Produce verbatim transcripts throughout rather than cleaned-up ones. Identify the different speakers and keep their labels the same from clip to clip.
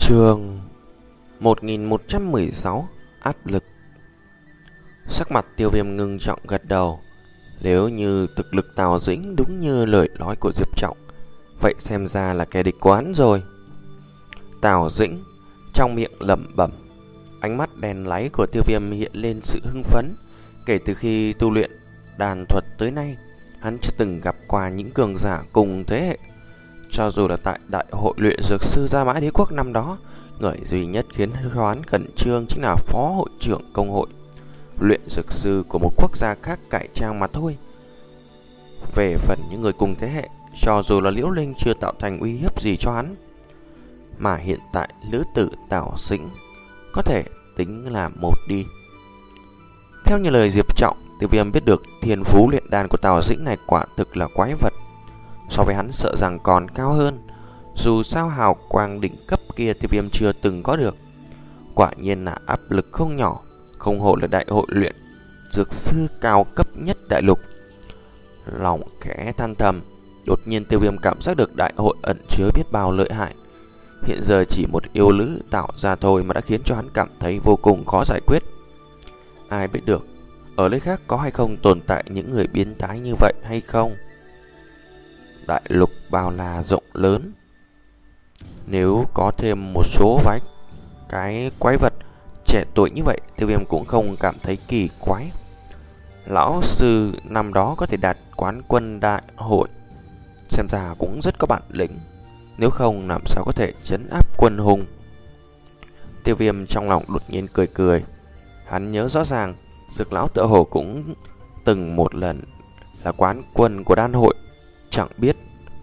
Speaker 1: Chương một nghìn một trăm mười sáu. Áp lực. Sắc mặt Tiêu Viêm ngưng trọng gật đầu. Nếu như thực lực Tào Dĩnh đúng như lời nói của Diệp Trọng, vậy xem ra là kẻ địch quán rồi. Tào Dĩnh trong miệng lẩm bẩm. Ánh mắt đen láy của Tiêu Viêm hiện lên sự hưng phấn. Kể từ khi tu luyện đàn thuật tới nay, hắn chưa từng gặp qua những cường giả cùng thế hệ. Cho dù là tại đại hội luyện dược sư Gia Mã Đế Quốc năm đó, người duy nhất khiến hắn khẩn trương chính là phó hội trưởng công hội luyện dược sư của một quốc gia khác cải trang mà thôi. Về phần những người cùng thế hệ, cho dù là Liễu Linh chưa tạo thành uy hiếp gì cho hắn, mà hiện tại lữ tử Tào Dĩnh có thể tính là một đi. Theo như lời Diệp Trọng, Tiêu Viêm biết được thiên phú luyện đan của Tào Dĩnh này quả thực là quái vật. So với hắn sợ rằng còn cao hơn. Dù sao hào quang đỉnh cấp kia Tiêu Viêm chưa từng có được. Quả nhiên là áp lực không nhỏ. Không hổ là đại hội luyện dược sư cao cấp nhất đại lục. Lòng khẽ than thầm. Đột nhiên Tiêu Viêm cảm giác được đại hội ẩn chứa biết bao lợi hại. Hiện giờ chỉ một yêu lữ tạo ra thôi mà đã khiến cho hắn cảm thấy vô cùng khó giải quyết. Ai biết được ở nơi khác có hay không tồn tại những người biến thái như vậy hay không? Đại lục bao la rộng lớn, nếu có thêm một số vài cái quái vật trẻ tuổi như vậy, Tiêu Viêm cũng không cảm thấy kỳ quái. Lão sư năm đó có thể đạt quán quân đại hội, xem ra cũng rất có bản lĩnh. Nếu không làm sao có thể trấn áp quân hùng. Tiêu Viêm trong lòng đột nhiên cười cười. Hắn nhớ rõ ràng Dược lão tựa hồ cũng từng một lần là quán quân của đan hội. Chẳng biết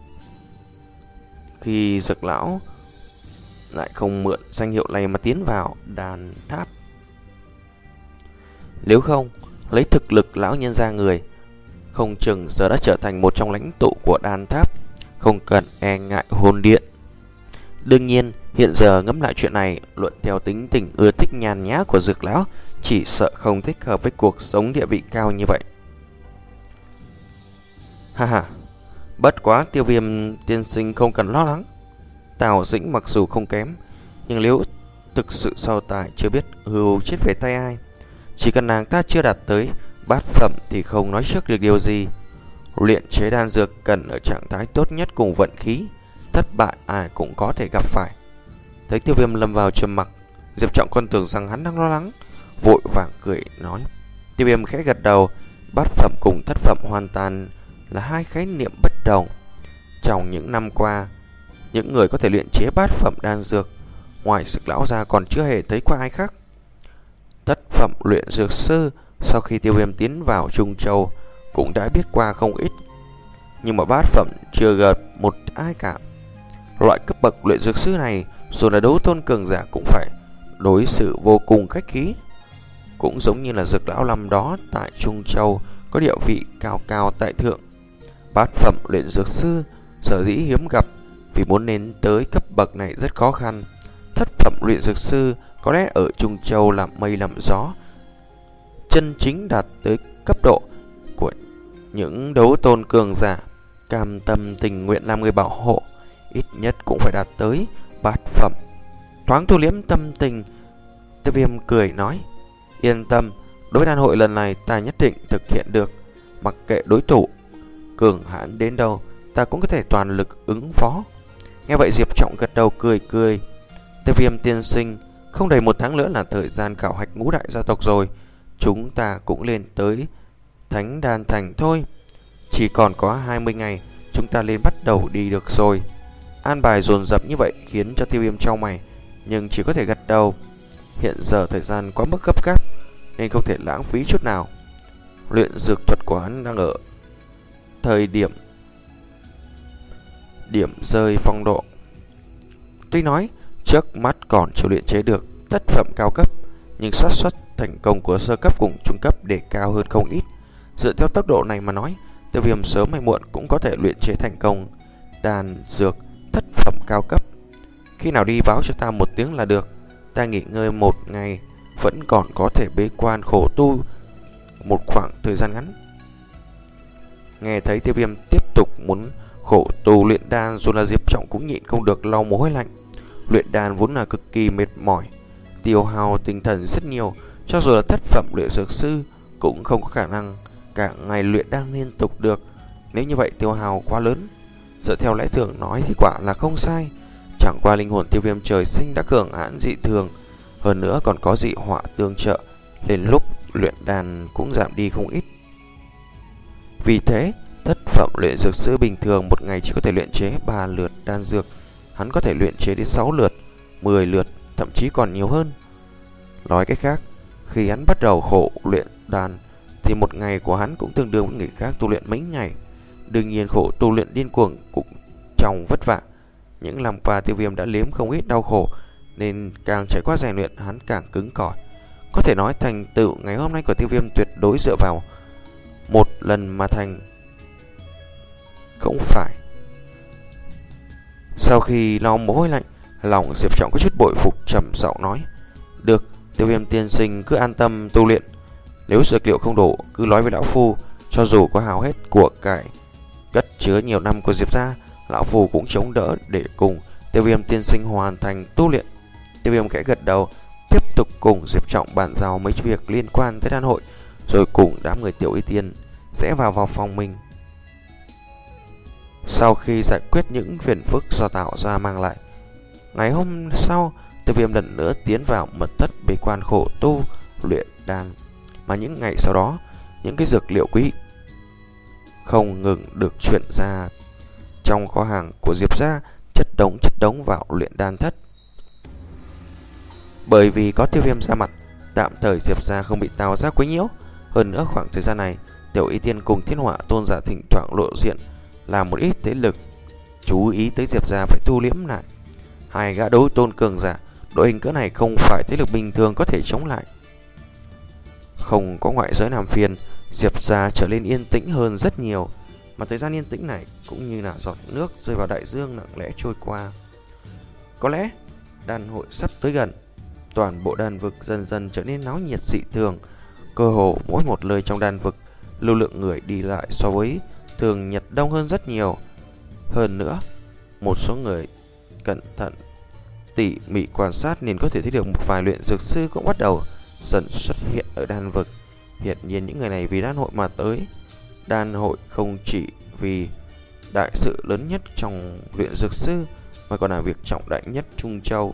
Speaker 1: khi Dược lão lại không mượn danh hiệu này mà tiến vào đan tháp. Nếu không, lấy thực lực lão nhân ra người, không chừng giờ đã trở thành một trong lãnh tụ của đan tháp, không cần e ngại hồn điện. Đương nhiên, hiện giờ ngẫm lại chuyện này, luận theo tính tình ưa thích nhàn nhã của Dược lão, chỉ sợ không thích hợp với cuộc sống địa vị cao như vậy. Ha ha, bất quá Tiêu Viêm tiên sinh không cần lo lắng. Tào Dĩnh mặc dù không kém, nhưng nếu thực sự so tài chưa biết hưu chết về tay ai. Chỉ cần nàng ta chưa đạt tới bát phẩm thì không nói trước được điều gì. Luyện chế đan dược cần ở trạng thái tốt nhất cùng vận khí, thất bại ai cũng có thể gặp phải. Thấy Tiêu Viêm lâm vào trầm mặc, Diệp Trọng còn tưởng rằng hắn đang lo lắng, vội vàng cười nói. Tiêu Viêm khẽ gật đầu. Bát phẩm cùng thất phẩm hoàn toàn là hai khái niệm bất đồng. Trong những năm qua, những người có thể luyện chế bát phẩm đan dược ngoài Dược lão ra còn chưa hề thấy qua ai khác. Thất phẩm luyện dược sư sau khi Tiêu Viêm tiến vào Trung Châu cũng đã biết qua không ít, nhưng mà bát phẩm chưa gặp một ai cả. Loại cấp bậc luyện dược sư này dù là đấu tôn cường giả cũng phải đối xử vô cùng khách khí. Cũng giống như là Dược lão năm đó tại Trung Châu có địa vị cao cao tại thượng. Bát phẩm luyện dược sư sở dĩ hiếm gặp vì muốn đến tới cấp bậc này rất khó khăn. Thất phẩm luyện dược sư có lẽ ở Trung Châu làm mây làm gió, chân chính đạt tới cấp độ của những đấu tôn cường giả cam tâm tình nguyện làm người bảo hộ, ít nhất cũng phải đạt tới bát phẩm. Thoáng thu liếm tâm tình, Tiêu Viêm cười nói: Yên tâm, đối với đan hội lần này ta nhất định thực hiện được. Mặc kệ đối thủ cường hãn đến đâu, ta cũng có thể toàn lực ứng phó. Nghe vậy Diệp Trọng gật đầu cười cười. Tiêu Viêm tiên sinh, không đầy một tháng nữa là thời gian khảo hạch ngũ đại gia tộc rồi. Chúng ta cũng lên tới Thánh Đan Thành thôi. Chỉ còn có hai mươi ngày, chúng ta lên bắt đầu đi được rồi. An bài dồn dập như vậy khiến cho Tiêu Viêm trao mày, nhưng chỉ có thể gật đầu. Hiện giờ thời gian quá mức gấp gáp nên không thể lãng phí chút nào. Luyện dược thuật của hắn đang ở thời điểm điểm rơi phong độ. Tuy nói trước mắt còn chưa luyện chế được thất phẩm cao cấp, nhưng xác suất thành công của sơ cấp cùng trung cấp để cao hơn không ít. Dựa theo tốc độ này mà nói, Tiêu Viêm sớm hay muộn cũng có thể luyện chế thành công đan dược thất phẩm cao cấp. Khi nào đi báo cho ta một tiếng là được. Ta nghỉ ngơi một ngày, vẫn còn có thể bế quan khổ tu một khoảng thời gian ngắn. Nghe thấy Tiêu Viêm tiếp tục muốn khổ tu luyện đan, dù là Diệp Trọng cũng nhịn không được lau mồ hôi lạnh. Luyện đan vốn là cực kỳ mệt mỏi, tiêu hao tinh thần rất nhiều. Cho dù là thất phẩm luyện dược sư cũng không có khả năng cả ngày luyện đan liên tục được. Nếu như vậy tiêu hao quá lớn. Dựa theo lẽ thường nói thì quả là không sai. Chẳng qua linh hồn Tiêu Viêm trời sinh đã cường hãn dị thường, hơn nữa còn có dị họa tương trợ, đến lúc luyện đan cũng giảm đi không ít. Vì thế, thất phẩm luyện dược sư bình thường một ngày chỉ có thể luyện chế ba lượt đan dược, hắn có thể luyện chế đến sáu lượt, mười lượt, thậm chí còn nhiều hơn. Nói cách khác, khi hắn bắt đầu khổ luyện đan thì một ngày của hắn cũng tương đương với người khác tu luyện mấy ngày. Đương nhiên khổ tu luyện điên cuồng cũng trong vất vả. Những năm qua Tiêu Viêm đã liếm không ít đau khổ, nên càng trải qua rèn luyện hắn càng cứng cỏi. Có thể nói thành tựu ngày hôm nay của Tiêu Viêm tuyệt đối dựa vào một lần mà thành. Không phải. Sau khi lau mồ hôi lạnh, lòng Diệp Trọng có chút bội phục, trầm giọng nói: "Được, Tiêu Viêm tiên sinh cứ an tâm tu luyện. Nếu dược liệu không đủ, cứ nói với lão phu, cho dù có hao hết của cải cất chứa nhiều năm của Diệp gia, lão phu cũng chống đỡ để cùng Tiêu Viêm tiên sinh hoàn thành tu luyện." Tiêu Viêm khẽ gật đầu, tiếp tục cùng Diệp Trọng bàn giao mấy việc liên quan tới đan hội, rồi cùng đám người Tiểu Y Tiên sẽ vào vào phòng mình. Sau khi giải quyết những phiền phức do tạo ra mang lại, ngày hôm sau, Tiêu Viêm lần nữa tiến vào mật thất bế quan khổ tu luyện đan. Mà những ngày sau đó, những cái dược liệu quý không ngừng được chuyển ra trong kho hàng của Diệp gia, chất đống chất đống vào luyện đan thất. Bởi vì có Tiêu Viêm ra mặt, tạm thời Diệp gia không bị Tào gia quấy nhiễu. Hơn nữa khoảng thời gian này, Tiểu Y Tiên cùng Thiên Hỏa tôn giả thỉnh thoảng lộ diện, làm một ít thế lực chú ý tới Diệp gia phải thu liễm lại. Hai gã đấu tôn cường giả, đội hình cỡ này không phải thế lực bình thường có thể chống lại. Không có ngoại giới làm phiền, Diệp gia trở nên yên tĩnh hơn rất nhiều. Mà thời gian yên tĩnh này cũng như là giọt nước rơi vào đại dương lặng lẽ trôi qua. Có lẽ đan hội sắp tới gần, toàn bộ đan vực dần dần trở nên náo nhiệt dị thường. Cơ hồ mỗi một nơi trong đan vực, lưu lượng người đi lại so với thường nhật đông hơn rất nhiều. Hơn nữa, một số người cẩn thận tỉ mỉ quan sát nên có thể thấy được một vài luyện dược sư cũng bắt đầu dần xuất hiện ở đan vực. Hiện nhiên những người này vì đan hội mà tới. Đan hội không chỉ vì đại sự lớn nhất trong luyện dược sư, mà còn là việc trọng đại nhất Trung Châu.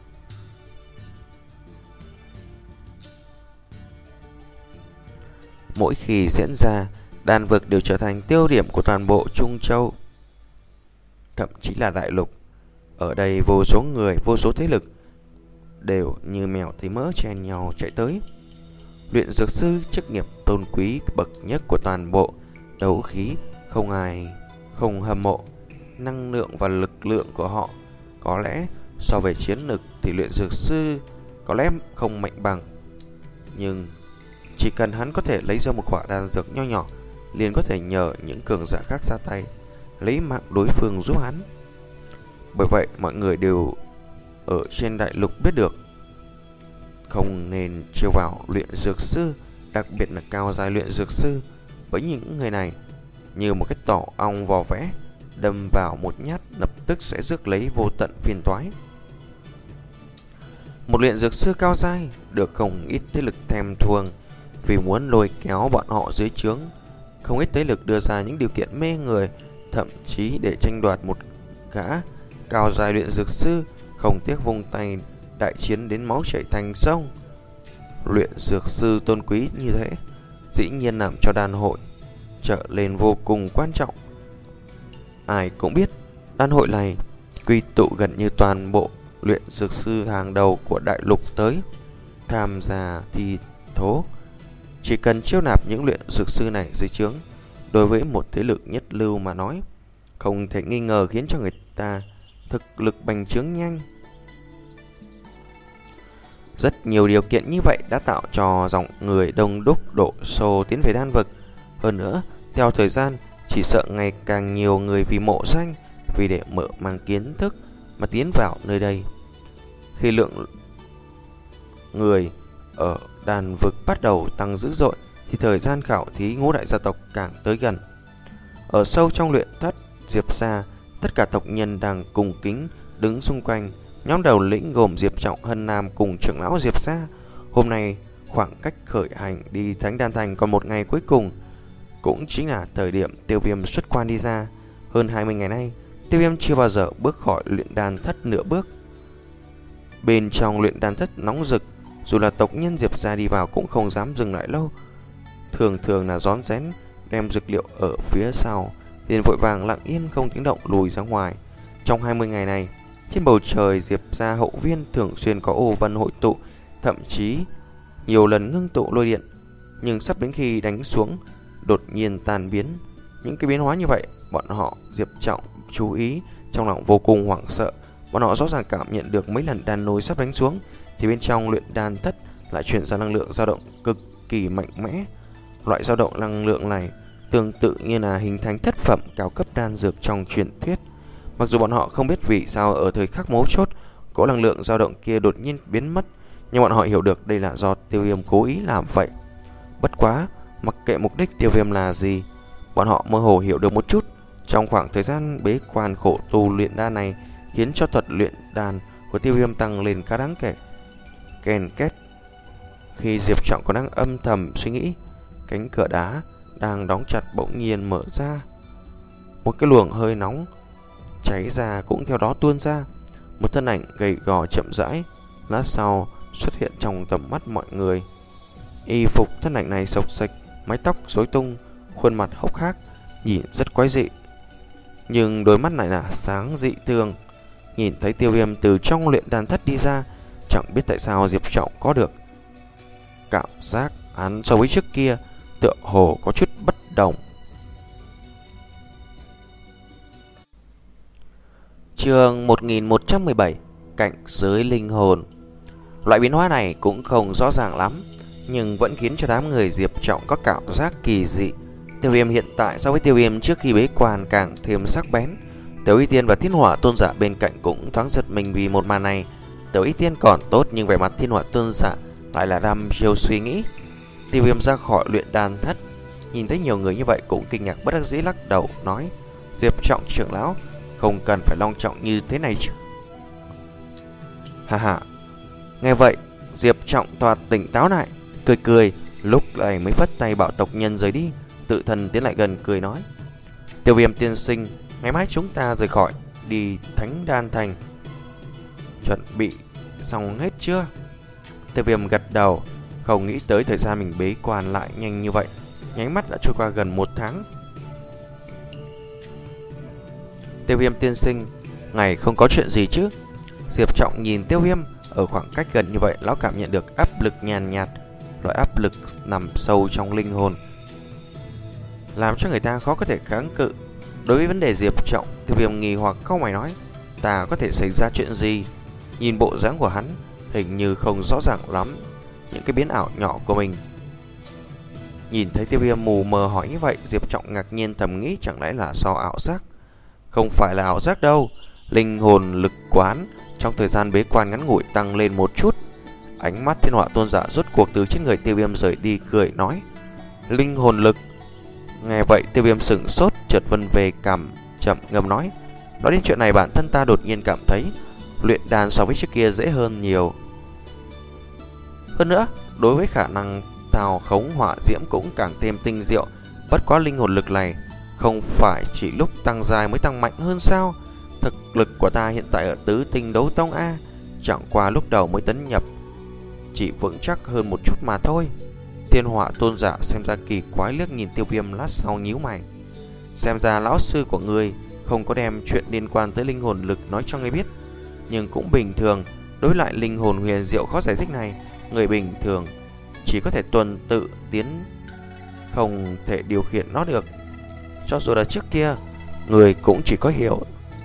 Speaker 1: Mỗi khi diễn ra, đan vực đều trở thành tiêu điểm của toàn bộ Trung Châu, thậm chí là đại lục. Ở đây vô số người, vô số thế lực đều như mèo thấy mỡ chen nhau chạy tới. Luyện dược sư chức nghiệp tôn quý bậc nhất của toàn bộ đấu khí, không ai không hâm mộ. Năng lượng và lực lượng của họ có lẽ so về chiến lực thì luyện dược sư có lẽ không mạnh bằng, nhưng chỉ cần hắn có thể lấy ra một quả đan dược nho nhỏ, liền có thể nhờ những cường giả khác ra tay, lấy mạng đối phương giúp hắn. Bởi vậy mọi người đều ở trên đại lục biết được không nên trêu vào luyện dược sư, đặc biệt là cao giai luyện dược sư. Với những người này như một cái tổ ong vò vẽ, đâm vào một nhát lập tức sẽ rước lấy vô tận phiền toái. Một luyện dược sư cao giai được không ít thế lực thèm thuồng, vì muốn lôi kéo bọn họ dưới trướng. Không ít thế lực đưa ra những điều kiện mê người, thậm chí để tranh đoạt một gã cao giai luyện dược sư, không tiếc vung tay đại chiến đến máu chảy thành sông. Luyện dược sư tôn quý như thế dĩ nhiên làm cho đan hội trở lên vô cùng quan trọng. Ai cũng biết đan hội này quy tụ gần như toàn bộ luyện dược sư hàng đầu của đại lục tới tham gia thi thố. Chỉ cần chiêu nạp những luyện dược sư này dưới trướng, đối với một thế lực nhất lưu mà nói, không thể nghi ngờ khiến cho người ta thực lực bành trướng nhanh. Rất nhiều điều kiện như vậy đã tạo cho dòng người đông đúc đổ xô tiến về đan vực. Hơn nữa, theo thời gian, chỉ sợ ngày càng nhiều người vì mộ danh, vì để mở mang kiến thức mà tiến vào nơi đây. Khi lượng người ở đan vực bắt đầu tăng dữ dội, thì thời gian khảo thí ngũ đại gia tộc càng tới gần. Ở sâu trong luyện thất Diệp gia, tất cả tộc nhân đang cùng kính đứng xung quanh, Nhóm đầu lĩnh gồm Diệp Trọng, Hân Nam cùng trưởng lão Diệp gia. Hôm nay khoảng cách khởi hành đi Thánh Đan Thành còn một ngày cuối cùng, cũng chính là thời điểm Tiêu Viêm xuất quan đi ra. Hơn hai mươi ngày nay, Tiêu Viêm chưa bao giờ bước khỏi luyện đan thất nửa bước. Bên trong luyện đan thất nóng rực, dù là tộc nhân Diệp gia đi vào cũng không dám dừng lại lâu. Thường thường là rón rén đem dược liệu ở phía sau, liền vội vàng lặng yên không tiếng động lùi ra ngoài. Trong hai mươi ngày này, trên bầu trời Diệp gia hậu viên thường xuyên có ô vân hội tụ, thậm chí nhiều lần ngưng tụ lôi điện, nhưng sắp đến khi đánh xuống đột nhiên tan biến. Những cái biến hóa như vậy, bọn họ Diệp Trọng chú ý, trong lòng vô cùng hoảng sợ. Bọn họ rõ ràng cảm nhận được mấy lần đan nối sắp đánh xuống thì bên trong luyện đan thất lại chuyển ra năng lượng dao động cực kỳ mạnh mẽ. Loại dao động năng lượng này tương tự như là hình thành thất phẩm cao cấp đan dược trong truyền thuyết. Mặc dù bọn họ không biết vì sao ở thời khắc mấu chốt cỗ năng lượng dao động kia đột nhiên biến mất, nhưng bọn họ hiểu được đây là do Tiêu Viêm cố ý làm vậy. Bất quá, mặc kệ mục đích Tiêu Viêm là gì, bọn họ mơ hồ hiểu được một chút. Trong khoảng thời gian bế quan khổ tu luyện đan này khiến cho thuật luyện đan của Tiêu Viêm tăng lên khá đáng kể. Ken két. Khi Diệp Trọng còn đang âm thầm suy nghĩ, cánh cửa đá đang đóng chặt bỗng nhiên mở ra. Một cái luồng hơi nóng cháy ra cũng theo đó tuôn ra. Một thân ảnh gầy gò chậm rãi lát sau xuất hiện trong tầm mắt mọi người. Y phục thân ảnh này xộc xệch, mái tóc rối tung, khuôn mặt hốc hác, nhìn rất quái dị, nhưng đôi mắt này là sáng dị thường. Nhìn thấy Tiêu Viêm từ trong luyện đan thất đi ra, chẳng biết tại sao Diệp Trọng có được cảm giác hắn so với trước kia tựa hồ có chút bất đồng. Chương một nghìn một trăm mười bảy, cảnh giới linh hồn. Loại biến hóa này cũng không rõ ràng lắm, nhưng vẫn khiến cho đám người Diệp Trọng có cảm giác kỳ dị. Tiêu Viêm hiện tại so với Tiêu Viêm trước khi bế quan càng thêm sắc bén. Tiểu Y Tiên và Thiên Hỏa Tôn Giả bên cạnh cũng thoáng giật mình vì một màn này. Tiểu Y Tiên còn tốt, nhưng vẻ mặt Thiên Hỏa Tôn Giả lại là đăm chiêu suy nghĩ. Tiêu Viêm ra khỏi luyện đan thất, nhìn thấy nhiều người như vậy cũng kinh ngạc bất đắc dĩ lắc đầu nói: Diệp Trọng trưởng lão, không cần phải long trọng như thế này chứ. Ha ha. Nghe vậy, Diệp Trọng toạt tỉnh táo lại, cười cười, lúc này mới phất tay bảo tộc nhân rời đi, tự thân tiến lại gần cười nói: Tiêu Viêm tiên sinh, ngày mai chúng ta rời khỏi đi Thánh Đan Thành, chuẩn bị xong hết chưa? Tiêu Viêm gật đầu, không nghĩ tới thời gian mình bế quan lại nhanh như vậy, nháy mắt đã trôi qua gần một tháng. Tiêu Viêm tiên sinh, ngài không có chuyện gì chứ? Diệp Trọng nhìn Tiêu Viêm ở khoảng cách gần như vậy, lão cảm nhận được áp lực nhàn nhạt, loại áp lực nằm sâu trong linh hồn, làm cho người ta khó có thể kháng cự. Đối với vấn đề Diệp Trọng, Tiêu Viêm nghi hoặc câu mày nói: ta có thể xảy ra chuyện gì? Nhìn bộ dáng của hắn, hình như không rõ ràng lắm những cái biến ảo nhỏ của mình. Nhìn thấy Tiêu Viêm mù mờ hỏi như vậy, Diệp Trọng ngạc nhiên thầm nghĩ chẳng lẽ là do ảo giác? Không phải là ảo giác đâu, linh hồn lực quán trong thời gian bế quan ngắn ngủi tăng lên một chút. Ánh mắt Thiên Hỏa Tôn Giả rốt cuộc từ trên người Tiêu Viêm rời đi, cười nói: linh hồn lực. Nghe vậy Tiêu Viêm sững sốt, chợt vân về cằm, chậm ngâm nói: nói đến chuyện này, bản thân ta đột nhiên cảm thấy luyện đan so với trước kia dễ hơn nhiều. Hơn nữa, đối với khả năng thao khống hỏa diễm cũng càng thêm tinh diệu. Bất quá linh hồn lực này không phải chỉ lúc tăng dài mới tăng mạnh hơn sao? Thực lực của ta hiện tại ở tứ tinh đấu tông A, chẳng qua lúc đầu mới tấn nhập chỉ vững chắc hơn một chút mà thôi. Thiên Hỏa Tôn Giả xem ra kỳ quái liếc nhìn Tiêu Viêm lát sau nhíu mày. Xem ra lão sư của ngươi không có đem chuyện liên quan tới linh hồn lực nói cho ngươi biết. Nhưng cũng bình thường, đối lại linh hồn huyền diệu khó giải thích này, người bình thường chỉ có thể tuần tự tiến, không thể điều khiển nó được. Cho dù là trước kia, người cũng chỉ có hiểu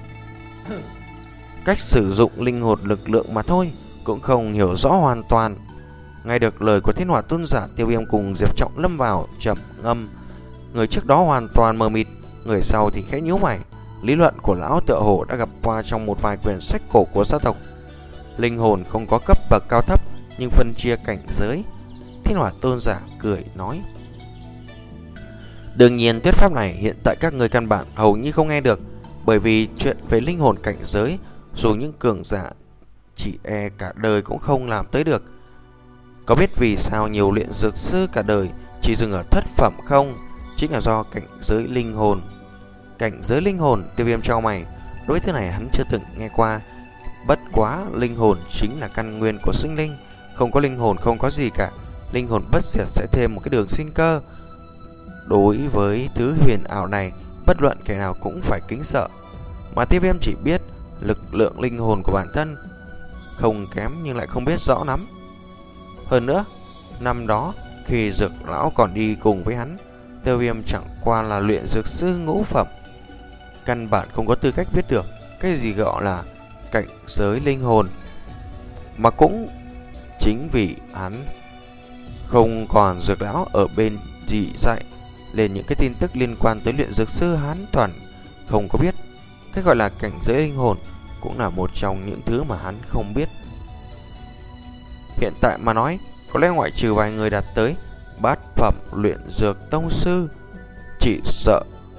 Speaker 1: cách sử dụng linh hồn lực lượng mà thôi, cũng không hiểu rõ hoàn toàn. Nghe được lời của Thiên Hỏa Tôn Giả, Tiêu Viêm cùng Diệp Trọng lâm vào trầm ngâm. Người trước đó hoàn toàn mờ mịt, người sau thì khẽ nhíu mày. Lý luận của lão tựa hồ đã gặp qua trong một vài quyển sách cổ của gia tộc. Linh hồn không có cấp bậc cao thấp, nhưng phân chia cảnh giới. Thiên Hỏa Tôn Giả cười nói: đương nhiên thuyết pháp này hiện tại các người căn bản hầu như không nghe được, bởi vì chuyện về linh hồn cảnh giới, dù những cường giả chỉ e cả đời cũng không làm tới được. Có biết vì sao nhiều luyện dược sư cả đời chỉ dừng ở thất phẩm không? Chính là do cảnh giới linh hồn. Cảnh giới linh hồn? Tiêu Viêm chau mày. Đối thứ này hắn chưa từng nghe qua. Bất quá linh hồn chính là căn nguyên của sinh linh, không có linh hồn không có gì cả. Linh hồn bất diệt sẽ thêm một cái đường sinh cơ. Đối với thứ huyền ảo này, bất luận kẻ nào cũng phải kính sợ. Mà Tiêu Viêm chỉ biết lực lượng linh hồn của bản thân không kém nhưng lại không biết rõ lắm. Hơn nữa, năm đó khi Dược lão còn đi cùng với hắn, Tiêu Viêm chẳng qua là luyện dược sư ngũ phẩm, căn bản không có tư cách biết được cái gì gọi là cảnh giới linh hồn. Mà cũng chính vì hắn không còn Dược lão ở bên chỉ dạy lên những cái tin tức liên quan tới luyện dược sư, hắn toàn không có biết. Cái gọi là cảnh giới linh hồn cũng là một trong những thứ mà hắn không biết. Hiện tại mà nói, có lẽ ngoại trừ vài người đạt tới bát phẩm luyện dược tông sư, chỉ sợ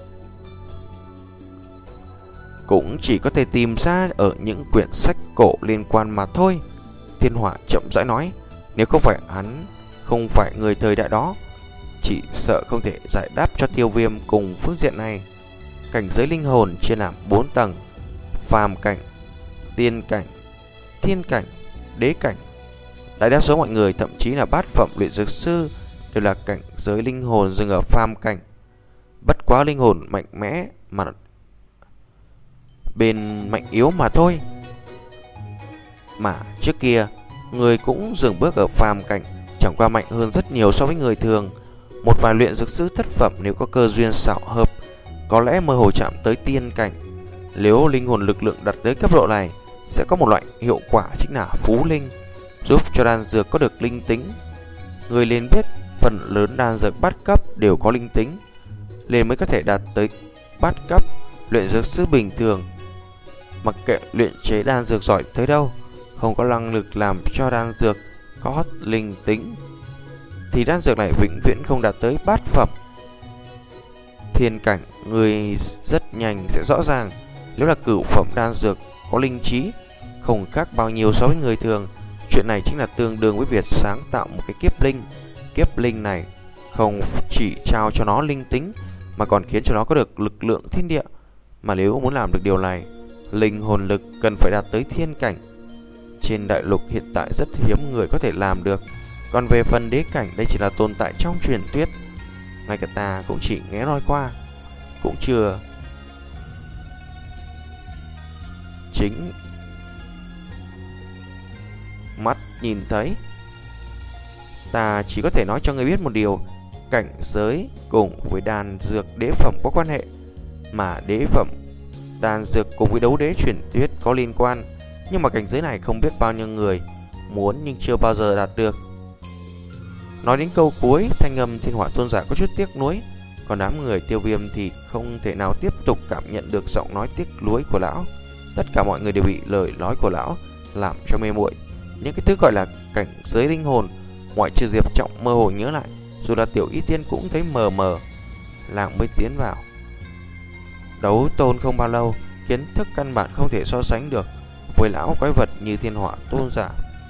Speaker 1: cũng chỉ có thể tìm ra ở những quyển sách cổ liên quan mà thôi. Thiên Hỏa chậm rãi nói, nếu không phải hắn không phải người thời đại đó, chỉ sợ không thể giải đáp cho Tiêu Viêm cùng phương diện này. Cảnh giới linh hồn chia làm bốn tầng: phàm cảnh, tiên cảnh, thiên cảnh, đế cảnh. Đại đa số mọi người, thậm chí là bát phẩm luyện dược sư, đều là cảnh giới linh hồn dừng ở phàm cảnh. Bất quá linh hồn mạnh mẽ mà bên mạnh yếu mà thôi. Mà trước kia người cũng dừng bước ở phàm cảnh, chẳng qua mạnh hơn rất nhiều so với người thường. Một vài luyện dược sư thất phẩm nếu có cơ duyên xảo hợp, có lẽ mơ hồ chạm tới tiên cảnh. Nếu linh hồn lực lượng đặt tới cấp độ này, sẽ có một loại hiệu quả chính là phú linh, giúp cho đan dược có được linh tính. Người nên biết phần lớn đan dược bát cấp đều có linh tính, nên mới có thể đạt tới bát cấp. Luyện dược sư bình thường, mặc kệ luyện chế đan dược giỏi tới đâu, không có năng lực làm cho đan dược có linh tính, thì đan dược này vĩnh viễn không đạt tới bát phẩm. Thiên cảnh, người rất nhanh sẽ rõ ràng. Nếu là cửu phẩm đan dược có linh trí, không khác bao nhiêu so với người thường. Chuyện này chính là tương đương với việc sáng tạo một cái kiếp linh. Kiếp linh này không chỉ trao cho nó linh tính, mà còn khiến cho nó có được lực lượng thiên địa. Mà nếu muốn làm được điều này, linh hồn lực cần phải đạt tới thiên cảnh. Trên đại lục hiện tại rất hiếm người có thể làm được. Còn về phần đế cảnh, đây chỉ là tồn tại trong truyền thuyết, ngay cả ta cũng chỉ nghe nói qua, cũng chưa chính mắt nhìn thấy. Ta chỉ có thể nói cho người biết một điều: cảnh giới cùng với đan dược đế phẩm có quan hệ, mà đế phẩm đan dược cùng với đấu đế truyền thuyết có liên quan. Nhưng mà cảnh giới này không biết bao nhiêu người muốn nhưng chưa bao giờ đạt được. Nói đến câu cuối, thanh âm Thiên Hỏa Tôn giả có chút tiếc nuối. Còn đám người Tiêu Viêm thì không thể nào tiếp tục cảm nhận được giọng nói tiếc nuối của lão. Tất cả mọi người đều bị lời nói của lão làm cho mê muội. Những cái thứ gọi là cảnh giới linh hồn, ngoại trừ Diệp Trọng mơ hồ nhớ lại, dù là Tiểu Y Tiên cũng thấy mờ mờ. Làng mới tiến vào đấu tôn không bao lâu, kiến thức căn bản không thể so sánh được với lão quái vật như Thiên Hỏa Tôn giả.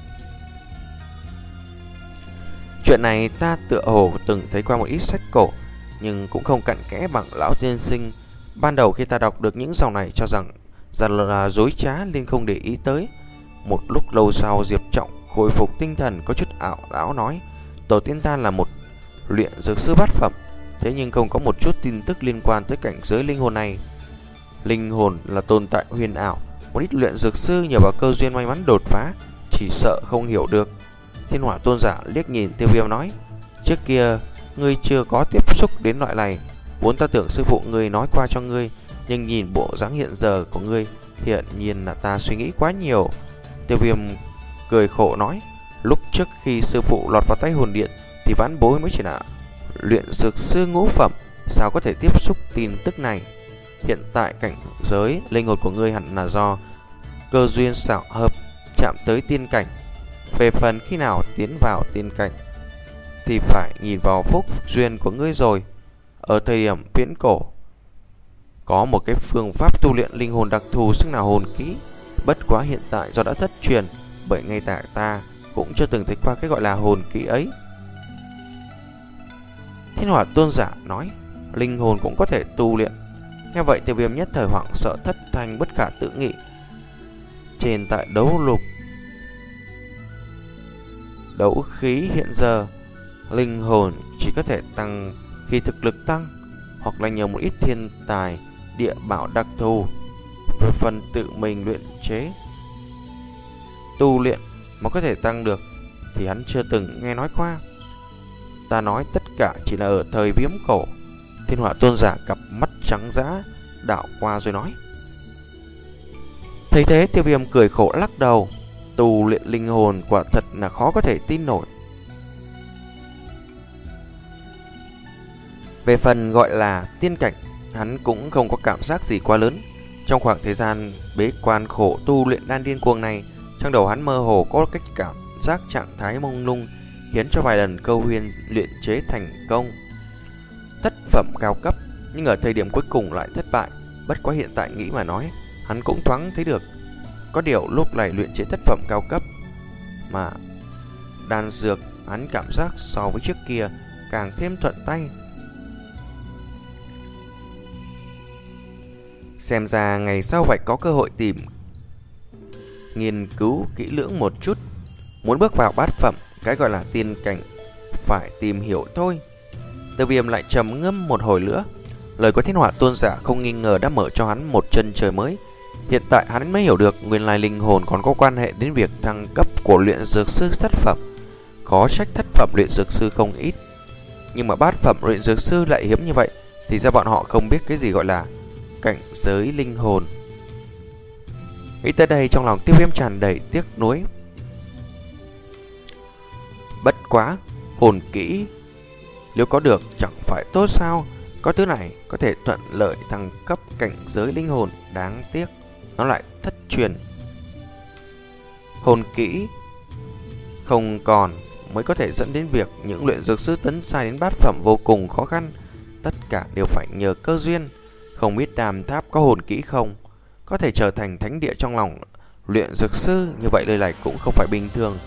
Speaker 1: Chuyện này ta tựa hồ từng thấy qua một ít sách cổ, nhưng cũng không cặn kẽ bằng lão tiên sinh. Ban đầu khi ta đọc được những dòng này cho rằng rằng là dối trá nên không để ý tới. Một lúc lâu sau, Diệp Trọng khôi phục tinh thần, có chút ảo não nói: tổ tiên ta là một luyện dược sư bát phẩm, thế nhưng không có một chút tin tức liên quan tới cảnh giới linh hồn này. Linh hồn là tồn tại huyền ảo, một ít luyện dược sư nhờ vào cơ duyên may mắn đột phá, chỉ sợ không hiểu được. Thiên Hỏa Tôn giả liếc nhìn Tiêu Viêm nói: trước kia ngươi chưa có tiếp xúc đến loại này, vốn ta tưởng sư phụ ngươi nói qua cho ngươi, nhưng nhìn bộ dáng hiện giờ của ngươi, hiện nhiên là ta suy nghĩ quá nhiều. Tiêu Viêm cười khổ nói: lúc trước khi sư phụ lọt vào tay hồn điện thì vãn bối mới chỉ là luyện dược sư ngũ phẩm, sao có thể tiếp xúc tin tức này. Hiện tại cảnh giới linh hồn của ngươi hẳn là do cơ duyên xảo hợp chạm tới tiên cảnh. Về phần khi nào tiến vào tiên cảnh thì phải nhìn vào phúc duyên của ngươi rồi. Ở thời điểm viễn cổ, có một cái phương pháp tu luyện linh hồn đặc thù xưng là hồn kỹ, Bất quá hiện tại do đã thất truyền, bởi ngay cả ta cũng chưa từng thấy qua cái gọi là hồn kỹ ấy. Thiên Hỏa Tôn giả nói, linh hồn cũng có thể tu luyện. Nghe vậy Tiêu Viêm nhất thời hoảng sợ thất thanh bất khả tự nghị. Trên tại đấu lục đấu khí hiện giờ, linh hồn chỉ có thể tăng khi thực lực tăng, hoặc là nhờ một ít thiên tài địa bảo đặc thù. Về phần tự mình luyện chế tu luyện mà có thể tăng được thì hắn chưa từng nghe nói qua. Ta nói tất cả chỉ là ở thời viễn cổ. Thiên Hỏa Tôn giả cặp mắt trắng dã đảo qua rồi nói. Thấy thế Tiêu Viêm cười khổ lắc đầu. Tu luyện linh hồn quả thật là khó có thể tin nổi. Về phần gọi là tiên cảnh, hắn cũng không có cảm giác gì quá lớn. Trong khoảng thời gian bế quan khổ tu luyện đan điên cuồng này, trong đầu hắn mơ hồ có cách cảm giác trạng thái mông lung, khiến cho vài lần câu huyền luyện chế thành công thất phẩm cao cấp, nhưng ở thời điểm cuối cùng lại thất bại. Bất quá hiện tại nghĩ mà nói, hắn cũng thoáng thấy được. Có điều lúc này luyện chế thất phẩm cao cấp mà đan dược, hắn cảm giác so với trước kia càng thêm thuận tay. Xem ra ngày sau phải có cơ hội tìm nghiên cứu kỹ lưỡng một chút. Muốn bước vào bát phẩm, cái gọi là tiên cảnh, phải tìm hiểu thôi. Tiêu Viêm lại trầm ngâm một hồi nữa. Lời của Thiên Hỏa Tôn giả không nghi ngờ đã mở cho hắn một chân trời mới. Hiện tại hắn mới hiểu được nguyên lai linh hồn còn có quan hệ đến việc thăng cấp của luyện dược sư thất phẩm. Có trách thất phẩm luyện dược sư không ít, nhưng mà bát phẩm luyện dược sư lại hiếm như vậy, thì ra bọn họ không biết cái gì gọi là cảnh giới linh hồn. Nghĩ tới đây trong lòng Tiêu Viêm tràn đầy tiếc nuối. Bất quá, hồn kỹ nếu có được chẳng phải tốt sao? Có thứ này có thể thuận lợi thăng cấp cảnh giới linh hồn, đáng tiếc nó lại thất truyền. Hồn kỹ không còn mới có thể dẫn đến việc những luyện dược sư tấn sai đến bát phẩm vô cùng khó khăn. Tất cả đều phải nhờ cơ duyên. Không biết Đàm Tháp có hồn kỹ không, có thể trở thành thánh địa trong lòng luyện dược sư, như vậy lời này cũng không phải bình thường.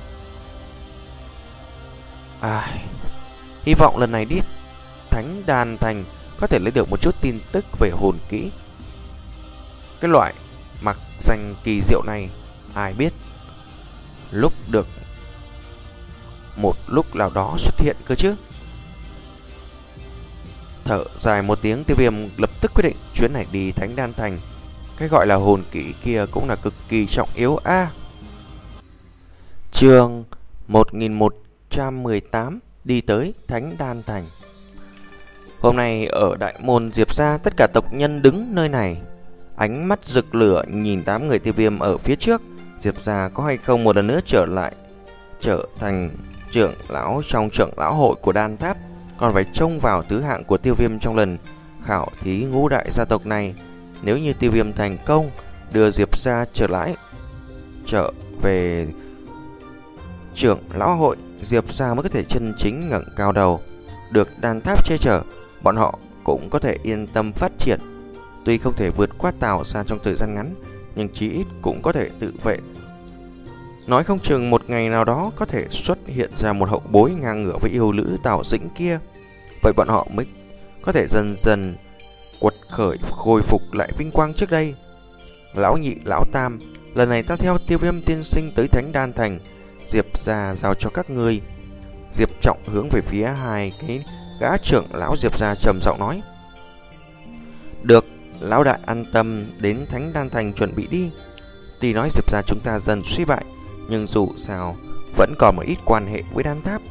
Speaker 1: À, hy vọng lần này đi Thánh Đan Thành có thể lấy được một chút tin tức về hồn kỹ. Cái loại mặc danh kỳ diệu này, ai biết lúc được một lúc nào đó xuất hiện cơ chứ. Thở dài một tiếng, Tiêu Viêm lập tức quyết định chuyến này đi Thánh Đan Thành. Cái gọi là hồn kỹ kia cũng là cực kỳ trọng yếu a. À, chương một nghìn một trăm mười tám, đi tới Thánh Đan Thành. Hôm nay ở đại môn Diệp gia, tất cả tộc nhân đứng nơi này, ánh mắt rực lửa nhìn đám người Tiêu Viêm ở phía trước. Diệp gia có hay không một lần nữa trở lại trở thành trưởng lão trong trưởng lão hội của Đan Tháp, còn phải trông vào thứ hạng của Tiêu Viêm trong lần khảo thí ngũ đại gia tộc này. Nếu như Tiêu Viêm thành công đưa Diệp gia trở lại trở về trưởng lão hội, Diệp gia mới có thể chân chính ngẩng cao đầu, được Đan Tháp che chở, bọn họ cũng có thể yên tâm phát triển. Tuy không thể vượt qua Tào gia trong thời gian ngắn, nhưng chí ít cũng có thể tự vệ. Nói không chừng một ngày nào đó có thể xuất hiện ra một hậu bối ngang ngửa với yêu nữ Tào Dĩnh kia, vậy bọn họ mới có thể dần dần quật khởi, khôi phục lại vinh quang trước đây. Lão nhị, lão tam, lần này ta theo Tiêu Viêm tiên sinh tới Thánh Đan Thành, Diệp gia giao cho các ngươi. Diệp Trọng hướng về phía hai cái gã trưởng lão Diệp gia trầm giọng nói. Được, lão đại an tâm, đến Thánh Đan Thành chuẩn bị đi. Tuy nói Diệp gia chúng ta dần suy bại, nhưng dù sao vẫn còn một ít quan hệ với Đan Tháp.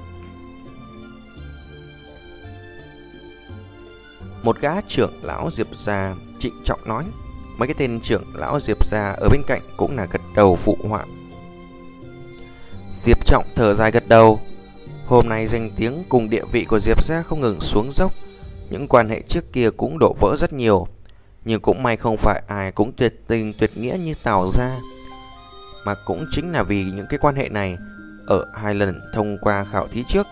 Speaker 1: Một gã trưởng lão Diệp gia trịnh trọng nói. Mấy cái tên trưởng lão Diệp gia ở bên cạnh cũng là gật đầu phụ họa. Diệp Trọng thở dài gật đầu. Hôm nay danh tiếng cùng địa vị của Diệp gia không ngừng xuống dốc, những quan hệ trước kia cũng đổ vỡ rất nhiều, nhưng cũng may không phải ai cũng tuyệt tình tuyệt nghĩa như Tào gia. Mà cũng chính là vì những cái quan hệ này, ở hai lần thông qua khảo thí trước,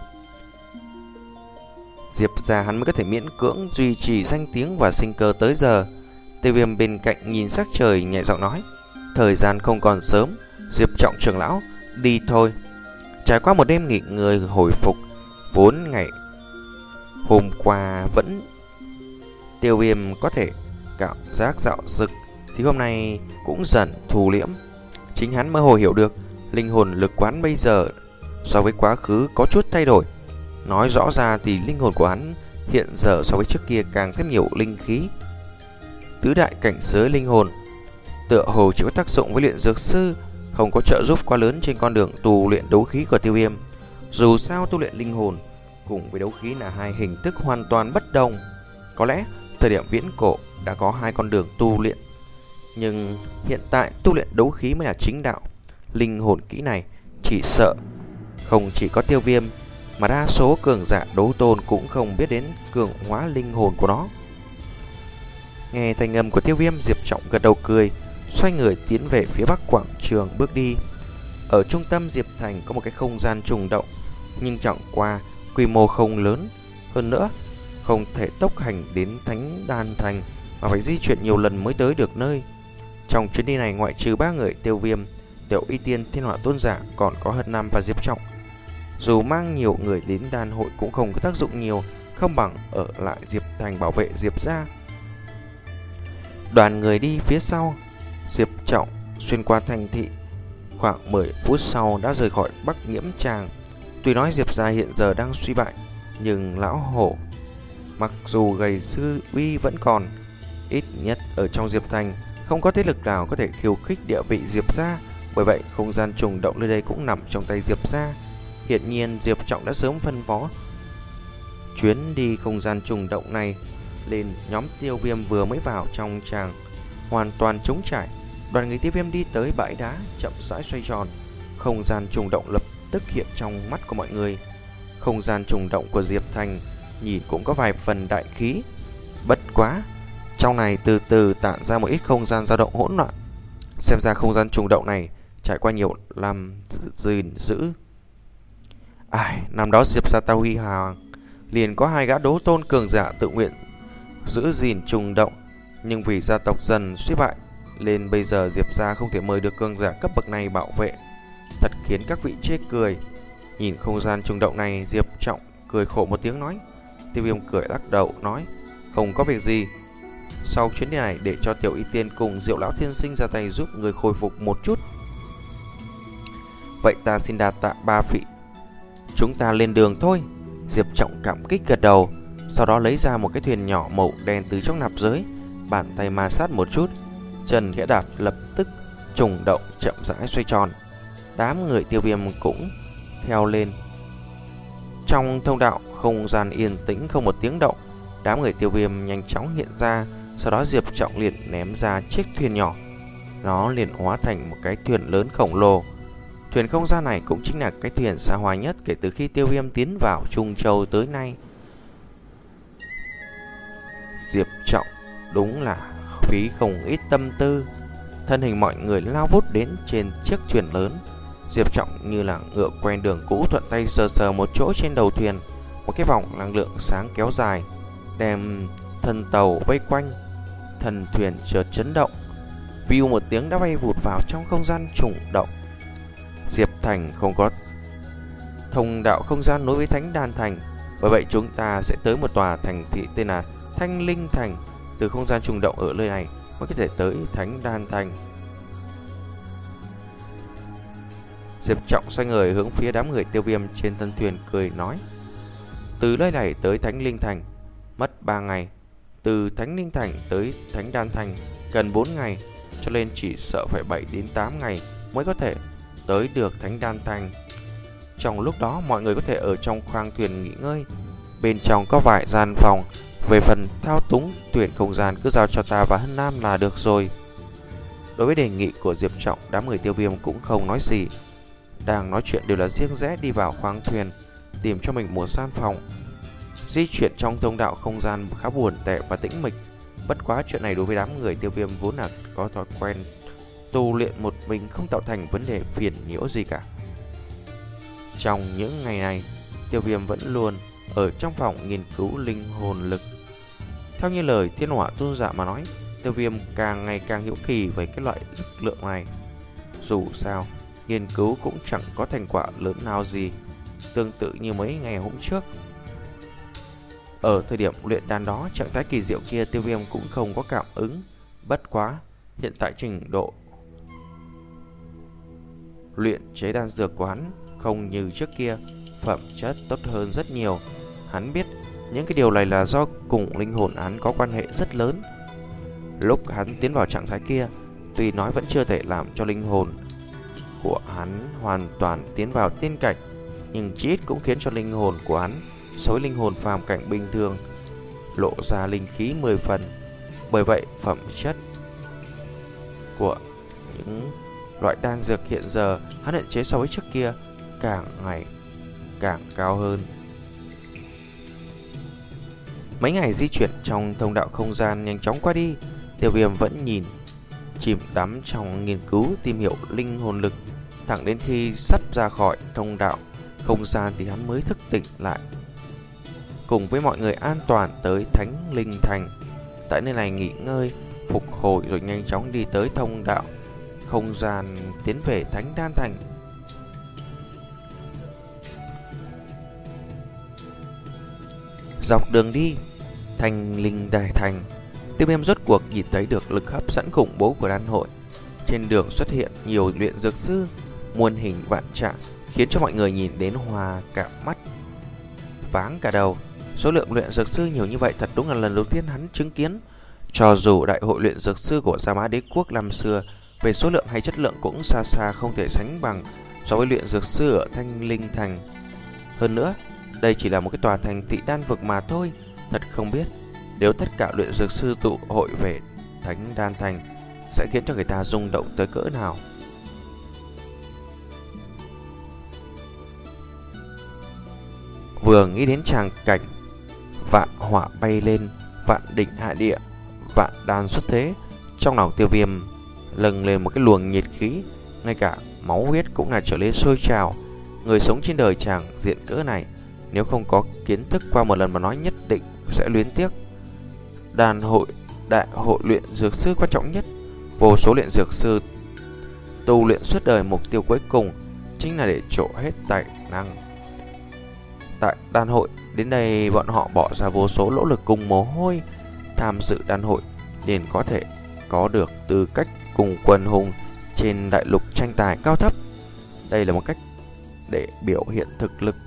Speaker 1: Diệp gia hắn mới có thể miễn cưỡng duy trì danh tiếng và sinh cơ tới giờ. Tiêu Viêm bên cạnh nhìn sắc trời nhẹ giọng nói. thời gian không còn sớm, Diệp Trọng trưởng lão, đi thôi. Trải qua một đêm nghỉ ngơi hồi phục, vốn ngày hôm qua vẫn Tiêu Viêm có thể cảm giác dạo dực, thì hôm nay cũng dần thu liễm. Chính hắn mơ hồ hiểu được linh hồn lực quán bây giờ so với quá khứ có chút thay đổi. Nói rõ ra thì linh hồn của hắn hiện giờ so với trước kia càng thêm nhiều linh khí. Tứ đại cảnh giới linh hồn tựa hồ chỉ có tác dụng với luyện dược sư, không có trợ giúp quá lớn trên con đường tu luyện đấu khí của Tiêu Viêm. Dù sao tu luyện linh hồn cùng với đấu khí là hai hình thức hoàn toàn bất đồng. Có lẽ thời điểm viễn cổ đã có hai con đường tu luyện, nhưng hiện tại tu luyện đấu khí mới là chính đạo. Linh hồn kỹ này chỉ sợ không chỉ có Tiêu Viêm, mà đa số cường giả đấu tôn cũng không biết đến cường hóa linh hồn của nó. Nghe thanh âm của Tiêu Viêm, Diệp Trọng gật đầu cười, xoay người tiến về phía bắc quảng trường bước đi. Ở trung tâm Diệp Thành có một cái không gian trùng động, nhưng chẳng qua quy mô không lớn, hơn nữa không thể tốc hành đến Thánh Đan Thành mà phải di chuyển nhiều lần mới tới được nơi. Trong chuyến đi này, ngoại trừ ba người Tiêu Viêm, Tiểu Y Tiên, Thiên Hỏa Tôn Giả, còn có Hân Nam và Diệp Trọng. Dù mang nhiều người đến đan hội cũng không có tác dụng nhiều, không bằng ở lại Diệp Thành bảo vệ Diệp gia. Đoàn người đi phía sau, Diệp Trọng xuyên qua thành thị, khoảng mười phút sau đã rời khỏi Bắc Nghiễm Tràng. Tuy nói Diệp gia hiện giờ đang suy bại, nhưng lão hổ mặc dù gầy sư uy vẫn còn. Ít nhất ở trong Diệp Thành không có thế lực nào có thể khiêu khích địa vị Diệp gia. Bởi vậy không gian trùng động nơi đây cũng nằm trong tay Diệp gia. Hiện nhiên Diệp Trọng đã sớm phân phó chuyến đi không gian trùng động này lên nhóm Tiêu Viêm vừa mới vào trong tràng, hoàn toàn trống trải. Đoàn người Tiêu Viêm đi tới bãi đá, chậm rãi xoay tròn. Không gian trùng động lập tức hiện trong mắt của mọi người. Không gian trùng động của Diệp Thành nhìn cũng có vài phần đại khí, bất quá trong này từ từ tản ra một ít không gian dao động hỗn loạn. Xem ra không gian trùng động này trải qua nhiều năm gìn giữ. Ai, năm đó Diệp gia ta huy hoàng, liền có hai gã đấu tôn cường giả tự nguyện giữ gìn trùng động, nhưng vì gia tộc dần suy bại nên bây giờ Diệp gia không thể mời được cường giả cấp bậc này bảo vệ, thật khiến các vị chê cười. Nhìn không gian trùng động này, Diệp Trọng cười khổ một tiếng nói. Tiêu Viêm cười lắc đầu nói, không có việc gì. Sau chuyến đi này để cho Tiểu Y Tiên cùng Diệu Lão Thiên Sinh ra tay giúp người khôi phục một chút. Vậy ta xin đa tạ ba vị, chúng ta lên đường thôi. Diệp Trọng cảm kích gật đầu, sau đó lấy ra một cái thuyền nhỏ màu đen từ trong nạp giới, bàn tay ma sát một chút, chân khẽ đạp lập tức trùng động chậm rãi xoay tròn. Đám người Tiêu Viêm cũng theo lên. Trong thông đạo không gian yên tĩnh không một tiếng động. Đám người Tiêu Viêm nhanh chóng hiện ra, sau đó Diệp Trọng liền ném ra chiếc thuyền nhỏ, nó liền hóa thành một cái thuyền lớn khổng lồ. Thuyền không gian này cũng chính là cái thuyền xa hoa nhất kể từ khi Tiêu Viêm tiến vào Trung Châu tới nay. Diệp Trọng đúng là phí không ít tâm tư. Thân hình mọi người lao vút đến trên chiếc thuyền lớn. Diệp Trọng như là ngựa quen đường cũ, thuận tay sờ sờ một chỗ trên đầu thuyền. Một cái vòng năng lượng sáng kéo dài đem thân tàu vây quanh. Thân thuyền chợt chấn động, view một tiếng đã bay vụt vào trong không gian trùng động. Diệp Thành không có thông đạo không gian nối với Thánh Đan Thành, bởi vậy chúng ta sẽ tới một tòa thành thị tên là Thanh Linh Thành. Từ không gian trùng động ở nơi này mới có thể tới Thánh Đan Thành. Diệp Trọng xoay người hướng phía đám người Tiêu Viêm trên thân thuyền cười nói, từ nơi này tới Thánh Linh Thành mất ba ngày, từ Thánh Linh Thành tới Thánh Đan Thành cần bốn ngày, cho nên chỉ sợ phải bảy đến tám ngày mới có thể tới được Thánh Đan Thành. Trong lúc đó mọi người có thể ở trong khoang thuyền nghỉ ngơi, bên trong có vài gian phòng. Về phần thao túng thuyền không gian cứ giao cho ta và Hân Nam là được rồi. Đối với đề nghị của Diệp Trọng, đám người Tiêu Viêm cũng không nói gì. Đang nói chuyện đều là riêng rẽ đi vào khoang thuyền, tìm cho mình một gian phòng. Di chuyển trong thông đạo không gian khá buồn tẻ và tĩnh mịch. Bất quá chuyện này đối với đám người Tiêu Viêm vốn là có thói quen tu luyện một mình, không tạo thành vấn đề phiền nhiễu gì cả. Trong những ngày này, Tiêu Viêm vẫn luôn ở trong phòng nghiên cứu linh hồn lực. Theo như lời Thiên Hỏa Tôn Giả mà nói, Tiêu Viêm càng ngày càng hiếu kỳ với cái loại lực lượng này. Dù sao, nghiên cứu cũng chẳng có thành quả lớn nào gì, tương tự như mấy ngày hôm trước. Ở thời điểm luyện đan đó, trạng thái kỳ diệu kia Tiêu Viêm cũng không có cảm ứng. Bất quá, hiện tại trình độ luyện chế đan dược của hắn không như trước kia, phẩm chất tốt hơn rất nhiều. Hắn biết những cái điều này là do cùng linh hồn hắn có quan hệ rất lớn. Lúc hắn tiến vào trạng thái kia, tuy nói vẫn chưa thể làm cho linh hồn của hắn hoàn toàn tiến vào tiên cảnh, nhưng chí ít cũng khiến cho linh hồn của hắn so với linh hồn phàm cảnh bình thường lộ ra linh khí mười phần. Bởi vậy, phẩm chất của những loại đan dược hiện giờ hắn luyện chế so với trước kia càng ngày càng cao hơn. Mấy ngày di chuyển trong thông đạo không gian nhanh chóng qua đi, Tiêu Viêm vẫn nhìn chìm đắm trong nghiên cứu tìm hiểu linh hồn lực, thẳng đến khi sắp ra khỏi thông đạo không gian thì hắn mới thức tỉnh lại, cùng với mọi người an toàn tới Thánh Linh Thành. Tại nơi này nghỉ ngơi, phục hồi rồi nhanh chóng đi tới thông đạo không gian tiến về Thánh Đan Thành. Dọc đường đi Thanh Linh Đại Thành, Tiêu Viêm rốt cuộc nhìn thấy được lực hấp dẫn khủng bố của đan hội. Trên đường xuất hiện nhiều luyện dược sư, muôn hình vạn trạng, khiến cho mọi người nhìn đến hoa cả mắt, váng cả đầu. Số lượng luyện dược sư nhiều như vậy thật đúng là lần đầu tiên hắn chứng kiến. Cho dù đại hội luyện dược sư của Gia Mã Đế Quốc năm xưa về số lượng hay chất lượng cũng xa xa không thể sánh bằng so với luyện dược sư ở Thanh Linh Thành. Hơn nữa, đây chỉ là một cái tòa thành thị đan vực mà thôi. Thật không biết nếu tất cả luyện dược sư tụ hội về Thánh Đan Thành sẽ khiến cho người ta rung động tới cỡ nào. Vừa nghĩ đến tràng cảnh vạn hỏa bay lên, vạn đỉnh hạ địa, vạn đan xuất thế, trong lòng Tiêu Viêm lâng lên một cái luồng nhiệt khí, ngay cả máu huyết cũng là trở lên sôi trào. Người sống trên đời tràng diện cỡ này, nếu không có kiến thức qua một lần mà nói nhất định sẽ luyến tiếc. Đan hội, đại hội luyện dược sư quan trọng nhất, vô số luyện dược sư tu luyện suốt đời, mục tiêu cuối cùng chính là để trổ hết tài năng. Tại đan hội, đến đây bọn họ bỏ ra vô số nỗ lực cùng mồ hôi. Tham dự đan hội liền có thể có được tư cách cùng quần hùng trên đại lục tranh tài cao thấp. Đây là một cách để biểu hiện thực lực.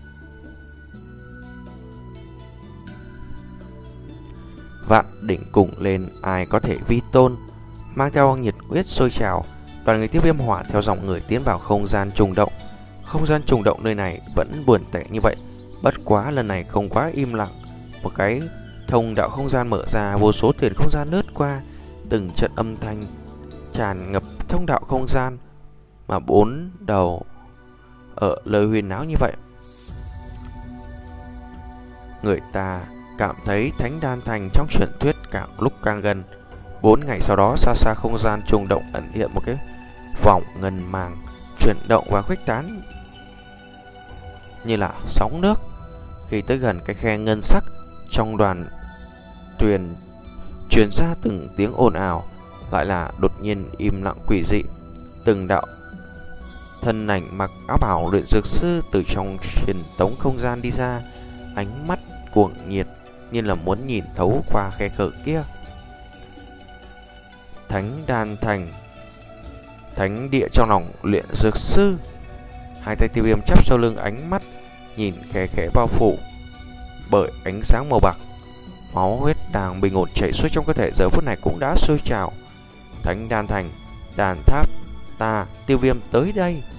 Speaker 1: Vạn đỉnh cùng lên, ai có thể vi tôn. Mang theo nhiệt huyết sôi trào, đoàn người Tiêu Viêm hỏa theo dòng người tiến vào không gian trùng động. Không gian trùng động nơi này vẫn buồn tẻ như vậy, bất quá lần này không quá im lặng. Một cái thông đạo không gian mở ra, vô số tiền không gian lướt qua, từng trận âm thanh tràn ngập thông đạo không gian, mà bốn đầu ở lời huyền náo như vậy. Người ta cảm thấy Thánh Đan Thành trong truyền thuyết càng lúc càng gần. Bốn ngày sau đó, xa xa không gian trùng động ẩn hiện một cái vòng ngân màng chuyển động và khuếch tán như là sóng nước. Khi tới gần cái khe ngân sắc, trong đoàn thuyền truyền ra từng tiếng ồn ào, lại là đột nhiên im lặng quỷ dị. Từng đạo thân ảnh mặc áo bào luyện dược sư từ trong truyền tống không gian đi ra, ánh mắt cuồng nhiệt như là muốn nhìn thấu qua khe cửa kia. Thánh Đan Thành, thánh địa trong lòng luyện dược sư. Hai tay Tiêu Viêm chắp sau lưng, ánh mắt nhìn khẽ khẽ bao phủ bởi ánh sáng màu bạc. Máu huyết đang bình ổn chảy xuôi trong cơ thể giờ phút này cũng đã sôi trào. Thánh Đan Thành, đàn tháp, ta Tiêu Viêm tới đây.